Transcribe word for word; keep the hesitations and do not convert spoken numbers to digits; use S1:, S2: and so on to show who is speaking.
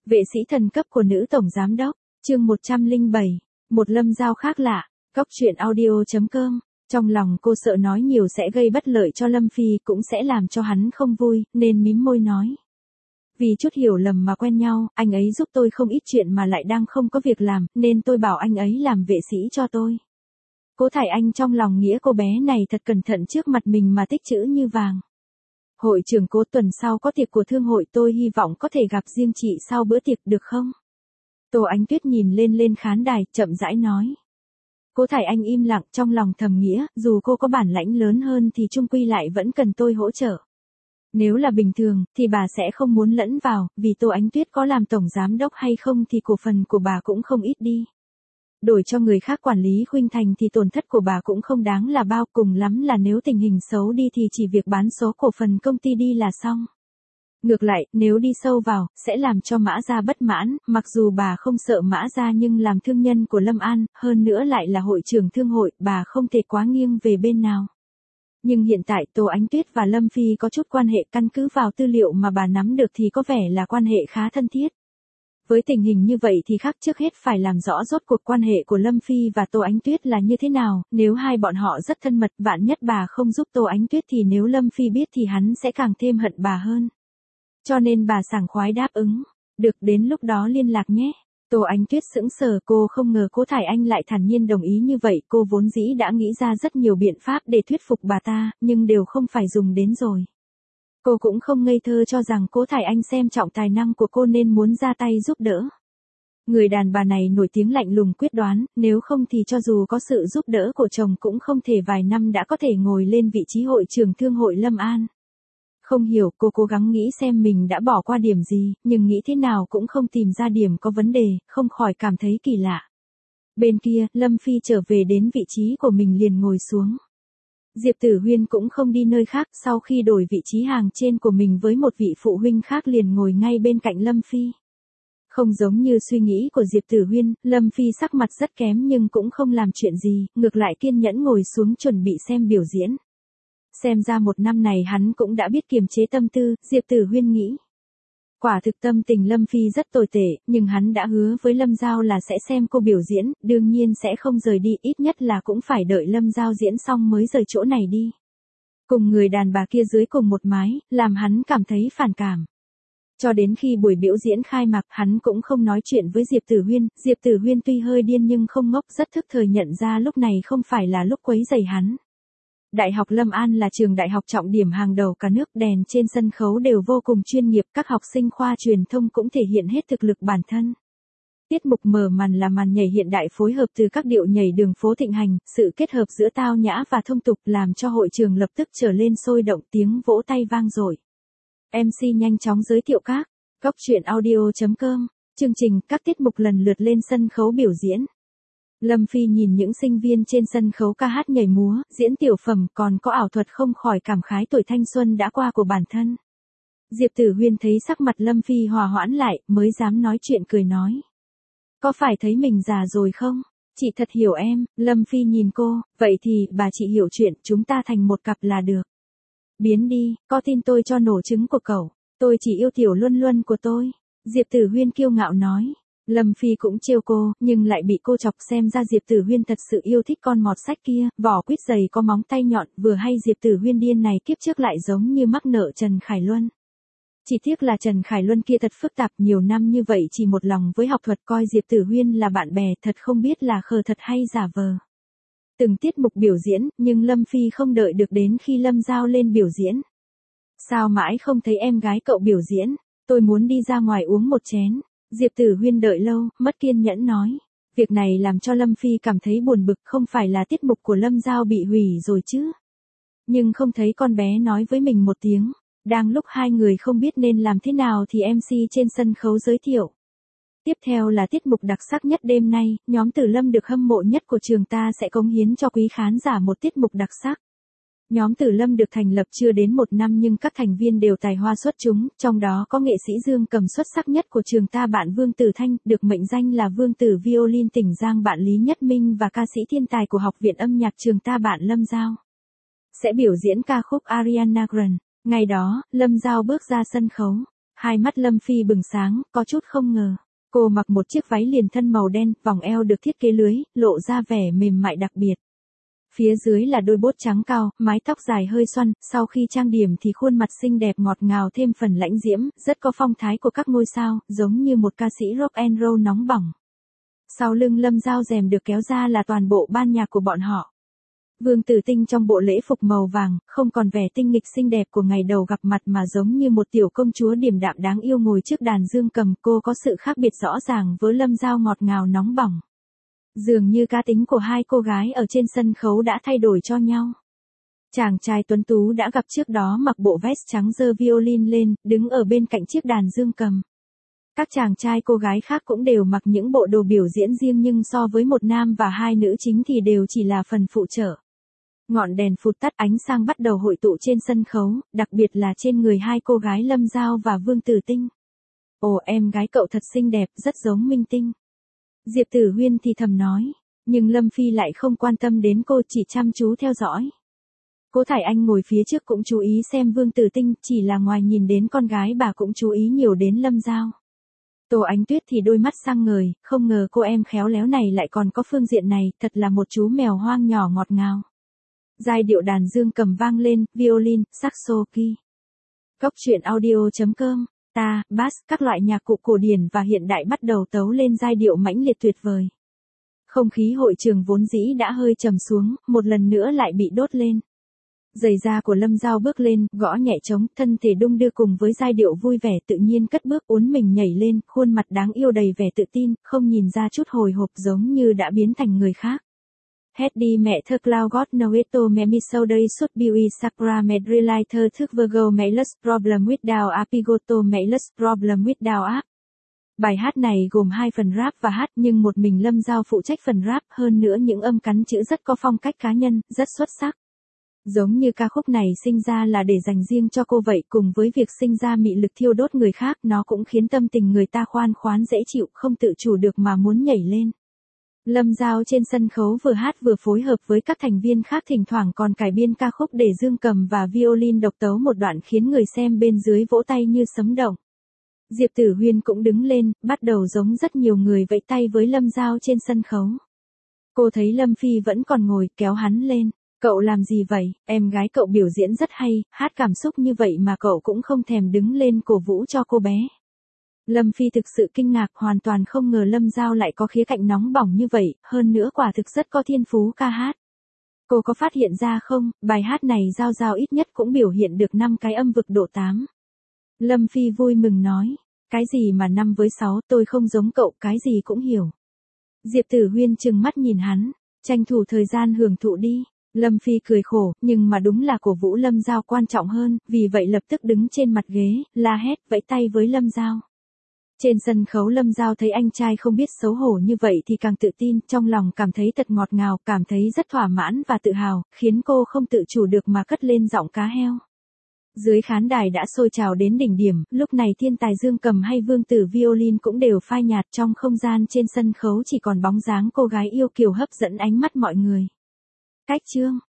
S1: Vệ sĩ thần cấp của nữ tổng giám đốc, chương một trăm lẻ bảy, một Lâm Giao khác lạ, Cóc truyện audio chấm com. Trong lòng cô sợ nói nhiều sẽ gây bất lợi cho Lâm Phi cũng sẽ làm cho hắn không vui, nên mím môi nói. Vì chút hiểu lầm mà quen nhau, anh ấy giúp tôi không ít chuyện mà lại đang không có việc làm, nên tôi bảo anh ấy làm vệ sĩ cho tôi. Cố Thải Anh trong lòng nghĩa cô bé này thật cẩn thận trước mặt mình mà tích chữ như vàng. Hội trưởng Cố, tuần sau có tiệc của thương hội, tôi hy vọng có thể gặp riêng chị sau bữa tiệc được không? Tô Ánh Tuyết nhìn lên lên khán đài, chậm rãi nói. Cố Thải Anh im lặng, trong lòng thầm nghĩa, dù cô có bản lãnh lớn hơn thì chung quy lại vẫn cần tôi hỗ trợ. Nếu là bình thường, thì bà sẽ không muốn lẫn vào, vì Tô Ánh Tuyết có làm tổng giám đốc hay không thì cổ phần của bà cũng không ít đi. Đổi cho người khác quản lý Khuynh Thành thì tổn thất của bà cũng không đáng là bao, cùng lắm là nếu tình hình xấu đi thì chỉ việc bán số cổ phần công ty đi là xong. Ngược lại, nếu đi sâu vào, sẽ làm cho Mã Gia bất mãn, mặc dù bà không sợ Mã Gia nhưng làm thương nhân của Lâm An, hơn nữa lại là hội trưởng thương hội, bà không thể quá nghiêng về bên nào. Nhưng hiện tại Tô Ánh Tuyết và Lâm Phi có chút quan hệ, căn cứ vào tư liệu mà bà nắm được thì có vẻ là quan hệ khá thân thiết. Với tình hình như vậy thì khác trước hết phải làm rõ rốt cuộc quan hệ của Lâm Phi và Tô Ánh Tuyết là như thế nào, nếu hai bọn họ rất thân mật, vạn nhất bà không giúp Tô Ánh Tuyết thì nếu Lâm Phi biết thì hắn sẽ càng thêm hận bà hơn. Cho nên bà sảng khoái đáp ứng, được, đến lúc đó liên lạc nhé. Tô Ánh Tuyết sững sờ, cô không ngờ Cố Thải Anh lại thản nhiên đồng ý như vậy, cô vốn dĩ đã nghĩ ra rất nhiều biện pháp để thuyết phục bà ta, nhưng đều không phải dùng đến rồi. Cô cũng không ngây thơ cho rằng Cố Thải Anh xem trọng tài năng của cô nên muốn ra tay giúp đỡ. Người đàn bà này nổi tiếng lạnh lùng quyết đoán, nếu không thì cho dù có sự giúp đỡ của chồng cũng không thể vài năm đã có thể ngồi lên vị trí hội trưởng thương hội Lâm An. Không hiểu, cô cố gắng nghĩ xem mình đã bỏ qua điểm gì, nhưng nghĩ thế nào cũng không tìm ra điểm có vấn đề, không khỏi cảm thấy kỳ lạ. Bên kia, Lâm Phi trở về đến vị trí của mình liền ngồi xuống. Diệp Tử Huyên cũng không đi nơi khác, sau khi đổi vị trí hàng trên của mình với một vị phụ huynh khác liền ngồi ngay bên cạnh Lâm Phi. Không giống như suy nghĩ của Diệp Tử Huyên, Lâm Phi sắc mặt rất kém nhưng cũng không làm chuyện gì, ngược lại kiên nhẫn ngồi xuống chuẩn bị xem biểu diễn. Xem ra một năm này hắn cũng đã biết kiềm chế tâm tư, Diệp Tử Huyên nghĩ. Quả thực tâm tình Lâm Phi rất tồi tệ, nhưng hắn đã hứa với Lâm Giao là sẽ xem cô biểu diễn, đương nhiên sẽ không rời đi, ít nhất là cũng phải đợi Lâm Giao diễn xong mới rời chỗ này đi. Cùng người đàn bà kia dưới cùng một mái, làm hắn cảm thấy phản cảm. Cho đến khi buổi biểu diễn khai mạc, hắn cũng không nói chuyện với Diệp Tử Huyên, Diệp Tử Huyên tuy hơi điên nhưng không ngốc, rất thức thời nhận ra lúc này không phải là lúc quấy rầy hắn. Đại học Lâm An là trường đại học trọng điểm hàng đầu cả nước, đèn trên sân khấu đều vô cùng chuyên nghiệp, các học sinh khoa truyền thông cũng thể hiện hết thực lực bản thân. Tiết mục mở màn là màn nhảy hiện đại phối hợp từ các điệu nhảy đường phố thịnh hành, sự kết hợp giữa tao nhã và thông tục làm cho hội trường lập tức trở lên sôi động, tiếng vỗ tay vang dội. em xê nhanh chóng giới thiệu các Cóc truyện audio chấm com, chương trình, các tiết mục lần lượt lên sân khấu biểu diễn. Lâm Phi nhìn những sinh viên trên sân khấu ca hát nhảy múa, diễn tiểu phẩm còn có ảo thuật không khỏi cảm khái tuổi thanh xuân đã qua của bản thân. Diệp Tử Huyên thấy sắc mặt Lâm Phi hòa hoãn lại, mới dám nói chuyện, cười nói. Có phải thấy mình già rồi không? Chị thật hiểu em. Lâm Phi nhìn cô, vậy thì bà chị hiểu chuyện, chúng ta thành một cặp là được. Biến đi, có tin tôi cho nổ trứng của cậu, tôi chỉ yêu Tiểu Luân Luân của tôi. Diệp Tử Huyên kiêu ngạo nói. Lâm Phi cũng trêu cô, nhưng lại bị cô chọc, xem ra Diệp Tử Huyên thật sự yêu thích con mọt sách kia, vỏ quýt dày có móng tay nhọn, vừa hay Diệp Tử Huyên điên này kiếp trước lại giống như mắc nợ Trần Khải Luân. Chỉ tiếc là Trần Khải Luân kia thật phức tạp, nhiều năm như vậy chỉ một lòng với học thuật, coi Diệp Tử Huyên là bạn bè, thật không biết là khờ thật hay giả vờ. Từng tiết mục biểu diễn, nhưng Lâm Phi không đợi được đến khi Lâm Giao lên biểu diễn. Sao mãi không thấy em gái cậu biểu diễn, tôi muốn đi ra ngoài uống một chén. Diệp Tử Huyên đợi lâu, mất kiên nhẫn nói. Việc này làm cho Lâm Phi cảm thấy buồn bực, không phải là tiết mục của Lâm Giao bị hủy rồi chứ. Nhưng không thấy con bé nói với mình một tiếng. Đang lúc hai người không biết nên làm thế nào thì em xê trên sân khấu giới thiệu. Tiếp theo là tiết mục đặc sắc nhất đêm nay, nhóm Tử Lâm được hâm mộ nhất của trường ta sẽ cống hiến cho quý khán giả một tiết mục đặc sắc. Nhóm Tử Lâm được thành lập chưa đến một năm nhưng các thành viên đều tài hoa xuất chúng, trong đó có nghệ sĩ dương cầm xuất sắc nhất của trường ta bạn Vương Tử Thanh, được mệnh danh là Vương Tử Violin tỉnh Giang bạn Lý Nhất Minh, và ca sĩ thiên tài của Học viện âm nhạc trường ta bạn Lâm Giao. Sẽ biểu diễn ca khúc Ariana Grande. Ngày đó, Lâm Giao bước ra sân khấu. Hai mắt Lâm Phi bừng sáng, có chút không ngờ. Cô mặc một chiếc váy liền thân màu đen, vòng eo được thiết kế lưới, lộ ra vẻ mềm mại đặc biệt. Phía dưới là đôi bốt trắng cao, mái tóc dài hơi xoăn, sau khi trang điểm thì khuôn mặt xinh đẹp ngọt ngào thêm phần lãnh diễm, rất có phong thái của các ngôi sao, giống như một ca sĩ rock and roll nóng bỏng. Sau lưng Lâm Giao rèm được kéo ra là toàn bộ ban nhạc của bọn họ. Vương Tử Tinh trong bộ lễ phục màu vàng, không còn vẻ tinh nghịch xinh đẹp của ngày đầu gặp mặt mà giống như một tiểu công chúa điềm đạm đáng yêu ngồi trước đàn dương cầm. Cô có sự khác biệt rõ ràng với Lâm Giao ngọt ngào nóng bỏng. Dường như cá tính của hai cô gái ở trên sân khấu đã thay đổi cho nhau. Chàng trai tuấn tú đã gặp trước đó mặc bộ vest trắng giơ violin lên, đứng ở bên cạnh chiếc đàn dương cầm. Các chàng trai cô gái khác cũng đều mặc những bộ đồ biểu diễn riêng nhưng so với một nam và hai nữ chính thì đều chỉ là phần phụ trợ. Ngọn đèn phụt tắt, ánh sáng bắt đầu hội tụ trên sân khấu, đặc biệt là trên người hai cô gái Lâm Giao và Vương Tử Tinh. Ồ, em gái cậu thật xinh đẹp, rất giống minh tinh. Diệp Tử Huyên thì thầm nói, nhưng Lâm Phi lại không quan tâm đến cô, chỉ chăm chú theo dõi. Cố Thải Anh ngồi phía trước cũng chú ý xem Vương Tử Tinh, chỉ là ngoài nhìn đến con gái bà cũng chú ý nhiều đến Lâm Giao. Tô Ánh Tuyết thì đôi mắt sáng ngời, không ngờ cô em khéo léo này lại còn có phương diện này, thật là một chú mèo hoang nhỏ ngọt ngào. Giai điệu đàn dương cầm vang lên, violin, saxo, ki. Góc truyện audio chấm com, ta, bass, các loại nhạc cụ cổ điển và hiện đại bắt đầu tấu lên giai điệu mãnh liệt tuyệt vời. Không khí hội trường vốn dĩ đã hơi trầm xuống, một lần nữa lại bị đốt lên. Giày da của Lâm Giao bước lên, gõ nhẹ trống, thân thể đung đưa cùng với giai điệu vui vẻ tự nhiên cất bước uốn mình nhảy lên, khuôn mặt đáng yêu đầy vẻ tự tin, không nhìn ra chút hồi hộp giống như đã biến thành người khác. Hết đi mẹ thơ Cloud God Noeto Memi Soday Sut Biui Sakra Medrelaiter Thức Virgo Mailus Problem Without Apigoto Mailus Problem Without Ap. Bài hát này gồm hai phần rap và hát nhưng một mình Lâm Giao phụ trách phần rap, hơn nữa những âm cắn chữ rất có phong cách cá nhân, rất xuất sắc. Giống như ca khúc này sinh ra là để dành riêng cho cô vậy, cùng với việc sinh ra mị lực thiêu đốt người khác, nó cũng khiến tâm tình người ta khoan khoái dễ chịu, không tự chủ được mà muốn nhảy lên. Lâm Giao trên sân khấu vừa hát vừa phối hợp với các thành viên khác, thỉnh thoảng còn cải biên ca khúc để dương cầm và violin độc tấu một đoạn khiến người xem bên dưới vỗ tay như sấm động. Diệp Tử Huyên cũng đứng lên, bắt đầu giống rất nhiều người vẫy tay với Lâm Giao trên sân khấu. Cô thấy Lâm Phi vẫn còn ngồi, kéo hắn lên. Cậu làm gì vậy, em gái cậu biểu diễn rất hay, hát cảm xúc như vậy mà cậu cũng không thèm đứng lên cổ vũ cho cô bé. Lâm Phi thực sự kinh ngạc, hoàn toàn không ngờ Lâm Giao lại có khía cạnh nóng bỏng như vậy, hơn nữa quả thực rất có thiên phú ca hát. Cô có phát hiện ra không, bài hát này Giao Giao ít nhất cũng biểu hiện được năm cái âm vực độ tám. Lâm Phi vui mừng nói, cái gì mà năm với sáu, tôi không giống cậu, cái gì cũng hiểu. Diệp Tử Huyên trừng mắt nhìn hắn, tranh thủ thời gian hưởng thụ đi. Lâm Phi cười khổ, nhưng mà đúng là cổ vũ Lâm Giao quan trọng hơn, vì vậy lập tức đứng trên mặt ghế, la hét, vẫy tay với Lâm Giao. Trên sân khấu Lâm Giao thấy anh trai không biết xấu hổ như vậy thì càng tự tin, trong lòng cảm thấy thật ngọt ngào, cảm thấy rất thỏa mãn và tự hào, khiến cô không tự chủ được mà cất lên giọng cá heo. Dưới khán đài đã sôi trào đến đỉnh điểm, lúc này thiên tài dương cầm hay vương tử violin cũng đều phai nhạt, trong không gian trên sân khấu chỉ còn bóng dáng cô gái yêu kiều hấp dẫn ánh mắt mọi người. Cách chương